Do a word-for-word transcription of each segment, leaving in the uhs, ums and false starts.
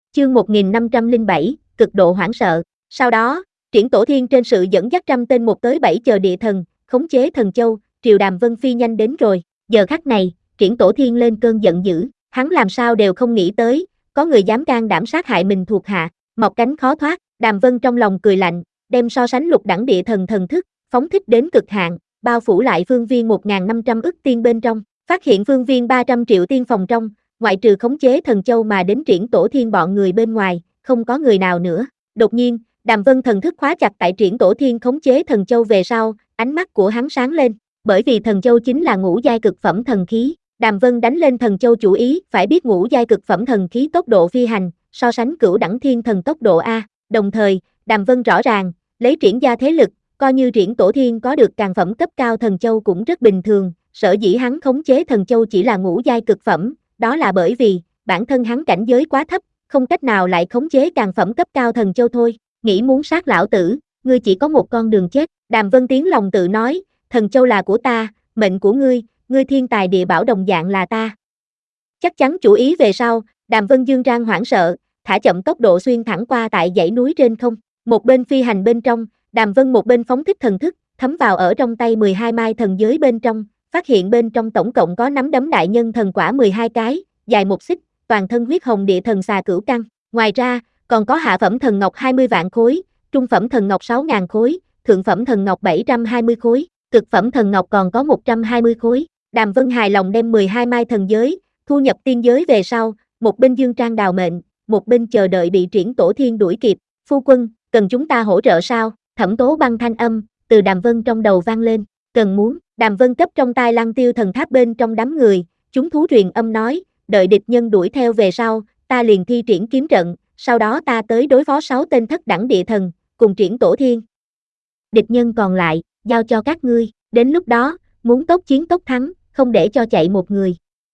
Chương một nghìn năm trăm lẻ bảy, cực độ hoảng sợ. Sau đó, Triển Tổ Thiên trên sự dẫn dắt trăm tên một tới bảy chờ địa thần, khống chế thần châu, triều Đàm Vân phi nhanh đến rồi. Giờ khắc này, Triển Tổ Thiên lên cơn giận dữ, hắn làm sao đều không nghĩ tới, có người dám can đảm sát hại mình thuộc hạ, mọc cánh khó thoát. Đàm Vân trong lòng cười lạnh, đem so sánh lục đẳng địa thần thần thức, phóng thích đến cực hạn, bao phủ lại phương viên một nghìn năm trăm ức tiên bên trong, phát hiện phương viên ba trăm triệu tiên phòng trong, ngoại trừ khống chế thần châu mà đến Triển Tổ Thiên bọn người bên ngoài, không có người nào nữa. Đột nhiên, Đàm Vân thần thức khóa chặt tại Triển Tổ Thiên khống chế thần châu về sau, ánh mắt của hắn sáng lên, bởi vì thần châu chính là ngũ giai cực phẩm thần khí. Đàm Vân đánh lên thần châu chủ ý, phải biết ngũ giai cực phẩm thần khí tốc độ phi hành, so sánh cửu đẳng thiên thần tốc độ A, đồng thời, Đàm Vân rõ ràng, lấy Triển gia thế lực, coi như Triển Tổ Thiên có được càn phẩm cấp cao thần châu cũng rất bình thường, sở dĩ hắn khống chế thần châu chỉ là ngũ giai cực phẩm, đó là bởi vì, bản thân hắn cảnh giới quá thấp, không cách nào lại khống chế càn phẩm cấp cao thần châu thôi, nghĩ muốn sát lão tử, ngươi chỉ có một con đường chết. Đàm Vân tiếng lòng tự nói, thần châu là của ta, mệnh của ngươi, ngươi thiên tài địa bảo đồng dạng là ta. Chắc chắn chủ ý về sau, Đàm Vân dương rang hoảng sợ, thả chậm tốc độ xuyên thẳng qua tại dãy núi trên không, một bên phi hành bên trong, Đàm Vân một bên phóng thích thần thức, thấm vào ở trong tay mười hai mai thần giới bên trong, phát hiện bên trong tổng cộng có nắm đấm đại nhân thần quả mười hai cái, dài một xích, toàn thân huyết hồng địa thần xà cửu căn, ngoài ra, còn có hạ phẩm thần ngọc hai mươi vạn khối, trung phẩm thần ngọc sáu ngàn khối, thượng phẩm thần ngọc bảy trăm hai mươi khối, cực phẩm thần ngọc còn có một trăm hai mươi khối. Đàm Vân hài lòng đem mười hai mai thần giới, thu nhập tiên giới về sau, một bên dương trang đào mệnh, một bên chờ đợi bị Triển Tổ Thiên đuổi kịp. Phu quân, cần chúng ta hỗ trợ sao? Thẩm Tố Băng thanh âm, từ Đàm Vân trong đầu vang lên, cần muốn. Đàm Vân cấp trong tai Lăng Tiêu thần tháp bên trong đám người, chúng thú truyền âm nói, đợi địch nhân đuổi theo về sau, ta liền thi triển kiếm trận, sau đó ta tới đối phó sáu tên thất đẳng địa thần, cùng Triển Tổ Thiên. Địch nhân còn lại, giao cho các ngươi, đến lúc đó, muốn tốc chiến tốc thắng, không để cho chạy một người.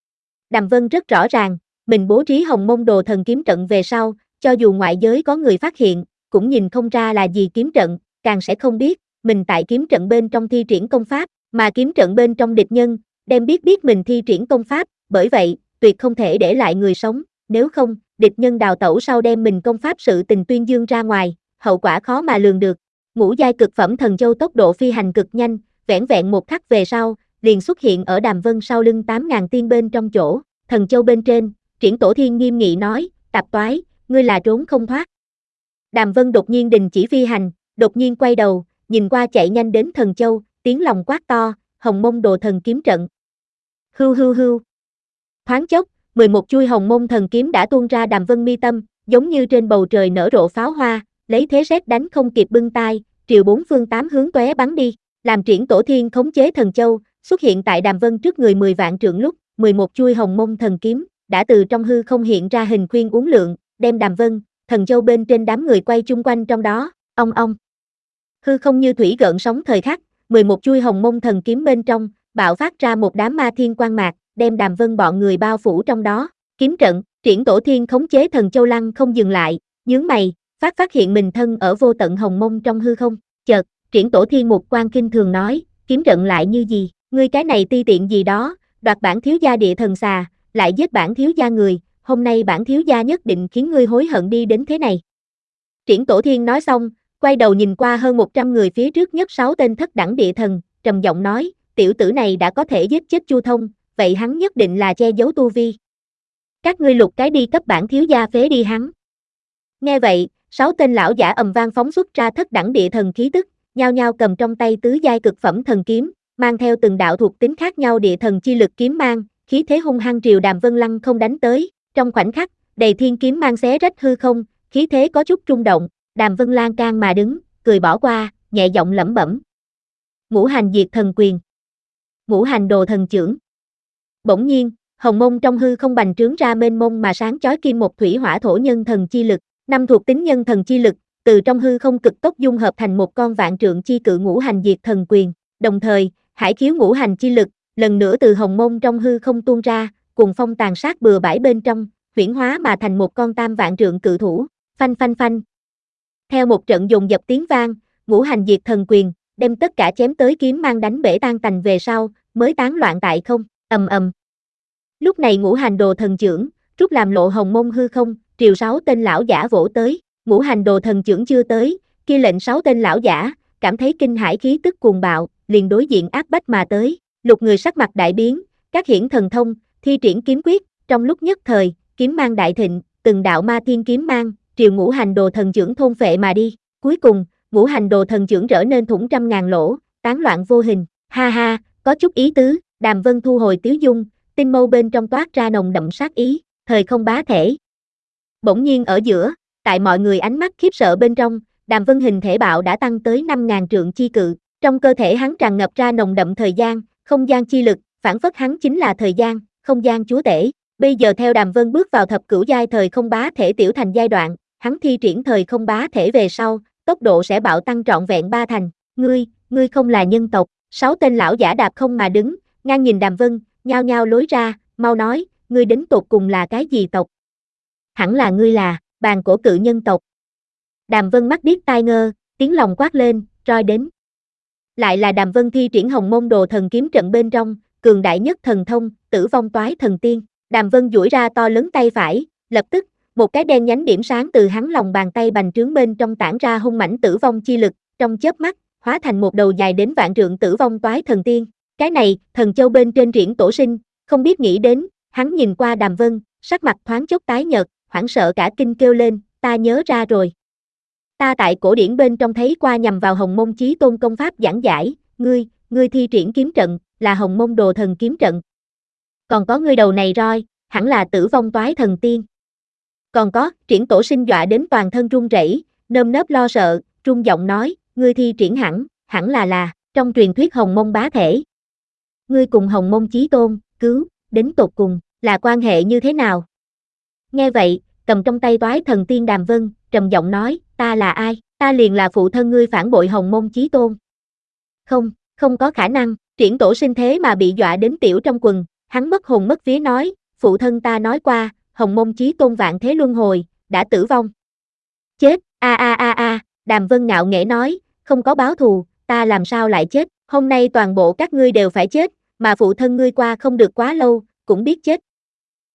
Đàm Vân rất rõ ràng, mình bố trí Hồng Mông Đồ Thần kiếm trận về sau, cho dù ngoại giới có người phát hiện, cũng nhìn không ra là gì kiếm trận, càng sẽ không biết, mình tại kiếm trận bên trong thi triển công pháp, mà kiếm trận bên trong địch nhân, đem biết biết mình thi triển công pháp, bởi vậy, tuyệt không thể để lại người sống, nếu không, địch nhân đào tẩu sau đem mình công pháp sự tình tuyên dương ra ngoài, hậu quả khó mà lường được. Ngũ giai cực phẩm thần châu tốc độ phi hành cực nhanh, vẻn vẹn một khắc về sau, liền xuất hiện ở Đàm Vân sau lưng tám ngàn tiên bên trong chỗ, thần châu bên trên, Triển Tổ Thiên nghiêm nghị nói, tạp toái, ngươi là trốn không thoát. Đàm Vân đột nhiên đình chỉ phi hành, đột nhiên quay đầu, nhìn qua chạy nhanh đến thần châu, tiếng lòng quát to, Hồng Mông Đồ Thần kiếm trận. Hưu hưu hưu. Thoáng chốc, mười một chuôi Hồng Mông thần kiếm đã tuôn ra Đàm Vân mi tâm, giống như trên bầu trời nở rộ pháo hoa, lấy thế sét đánh không kịp bưng tai, triều bốn phương tám hướng tóe bắn đi, làm Triển Tổ Thiên khống chế thần châu, xuất hiện tại Đàm Vân trước người mười vạn trượng lúc, mười một chuôi Hồng Mông thần kiếm đã từ trong hư không hiện ra hình khuyên uốn lượn, đem Đàm Vân, thần châu bên trên đám người quay chung quanh trong đó, ong ong. Hư không như thủy gợn sóng thời khắc, mười một chuôi Hồng Mông thần kiếm bên trong, bạo phát ra một đám ma thiên quang mạc, đem Đàm Vân bọn người bao phủ trong đó. Kiếm trận, Triển Tổ Thiên khống chế thần châu lăng không dừng lại, nhướng mày, phát phát hiện mình thân ở vô tận hồng mông trong hư không. Chợt, Triển Tổ Thiên một quan kinh thường nói, kiếm trận lại như gì, ngươi cái này ti tiện gì đó, đoạt bản thiếu gia địa thần xà, lại giết bản thiếu gia người, hôm nay bản thiếu gia nhất định khiến ngươi hối hận đi đến thế này. Triển Tổ Thiên nói xong, quay đầu nhìn qua hơn một trăm người phía trước nhất sáu tên thất đẳng địa thần, trầm giọng nói, tiểu tử này đã có thể giết chết Chu Thông, vậy hắn nhất định là che giấu tu vi. Các ngươi lục cái đi cấp bản thiếu gia phế đi hắn. Nghe vậy, sáu tên lão giả ầm vang phóng xuất ra thất đẳng địa thần khí tức, nhao nhao cầm trong tay tứ giai cực phẩm thần kiếm, mang theo từng đạo thuộc tính khác nhau địa thần chi lực kiếm mang, khí thế hung hăng triều Đàm Vân lăng không đánh tới, trong khoảnh khắc, đầy thiên kiếm mang xé rách hư không, khí thế có chút rung động, Đàm Vân lan can mà đứng, cười bỏ qua, nhẹ giọng lẩm bẩm. Ngũ hành diệt thần quyền. Ngũ hành đồ thần chưởng. Bỗng nhiên, hồng mông trong hư không bành trướng ra mênh mông mà sáng chói kim một thủy hỏa thổ nhân thần chi lực, năm thuộc tính nhân thần chi lực, từ trong hư không cực tốc dung hợp thành một con vạn trượng chi cự ngũ hành diệt thần quyền, đồng thời, hải khiếu ngũ hành chi lực, lần nữa từ hồng mông trong hư không tuôn ra, cùng phong tàn sát bừa bãi bên trong, huyễn hóa mà thành một con tam vạn trượng cự thủ, phanh phanh phanh. Theo một trận dồn dập tiếng vang, ngũ hành diệt thần quyền, đem tất cả chém tới kiếm mang đánh bể tan tành về sau, mới tán loạn tại không, ầm ầm. Lúc này ngũ hành đồ thần chưởng, rút làm lộ hồng mông hư không, triều sáu tên lão giả vỗ tới, ngũ hành đồ thần chưởng chưa tới, kia lệnh sáu tên lão giả, cảm thấy kinh hãi khí tức cuồng bạo, liền đối diện áp bách mà tới, lục người sắc mặt đại biến, các hiển thần thông, thi triển kiếm quyết, trong lúc nhất thời, kiếm mang đại thịnh, từng đạo ma thiên kiếm mang, triều ngũ hành đồ thần chưởng thôn phệ mà đi, cuối cùng, ngũ hành đồ thần chưởng trở nên thủng trăm ngàn lỗ, tán loạn vô hình, ha ha, có chút ý tứ, Đàm Vân thu hồi tiếu dung, tinh mâu bên trong toát ra nồng đậm sát ý, thời không bá thể. Bỗng nhiên ở giữa, tại mọi người ánh mắt khiếp sợ bên trong, Đàm Vân hình thể bạo đã tăng tới năm ngàn trượng chi cự, trong cơ thể hắn tràn ngập ra nồng đậm thời gian, không gian chi lực, phản phất hắn chính là thời gian, không gian chúa tể. Bây giờ theo Đàm Vân bước vào thập cửu giai thời không bá thể tiểu thành giai đoạn, hắn thi triển thời không bá thể về sau, tốc độ sẽ bạo tăng trọn vẹn ba thành. Ngươi, ngươi không là nhân tộc. Sáu tên lão giả đạp không mà đứng, ngang nhìn Đàm Vân, nhao nhao lối ra, mau nói, ngươi đến tột cùng là cái gì tộc? Hẳn là ngươi là bàn cổ cự nhân tộc. Đàm Vân mắt điếc tai ngơ, tiếng lòng quát lên, roi đến. Lại là Đàm Vân thi triển hồng môn đồ thần kiếm trận bên trong, cường đại nhất thần thông, tử vong toái thần tiên. Đàm Vân duỗi ra to lớn tay phải, lập tức, một cái đen nhánh điểm sáng từ hắn lòng bàn tay bành trướng bên trong tản ra hung mãnh tử vong chi lực, trong chớp mắt, hóa thành một đầu dài đến vạn trượng tử vong toái thần tiên. Cái này, thần châu bên trên triển tổ sinh, không biết nghĩ đến, hắn nhìn qua Đàm Vân, sắc mặt thoáng chốc tái nhợt, hoảng sợ cả kinh kêu lên, ta nhớ ra rồi. Ta tại cổ điển bên trong thấy qua nhằm vào Hồng Môn Chí Tôn công pháp giảng giải, ngươi, ngươi thi triển kiếm trận, là Hồng Môn Đồ Thần kiếm trận. Còn có ngươi đầu này roi, hẳn là tử vong toái thần tiên. Còn có, triển tổ sinh dọa đến toàn thân run rẩy, nơm nớp lo sợ, run giọng nói, ngươi thi triển hẳn, hẳn là là, trong truyền thuyết Hồng Môn bá thể. Ngươi cùng Hồng Môn Chí Tôn, cứu, đến tột cùng, là quan hệ như thế nào? Nghe vậy, cầm trong tay toái thần tiên Đàm Vân, trầm giọng nói, ta là ai? Ta liền là phụ thân ngươi phản bội Hồng Môn Chí Tôn. Không, không có khả năng, triển tổ sinh thế mà bị dọa đến tiểu trong quần, hắn mất hồn mất vía nói, phụ thân ta nói qua, Hồng Môn Chí Tôn vạn thế luân hồi, đã tử vong. Chết, a a a a, Đàm Vân ngạo nghễ nói, không có báo thù, ta làm sao lại chết, hôm nay toàn bộ các ngươi đều phải chết, mà phụ thân ngươi qua không được quá lâu, cũng biết chết,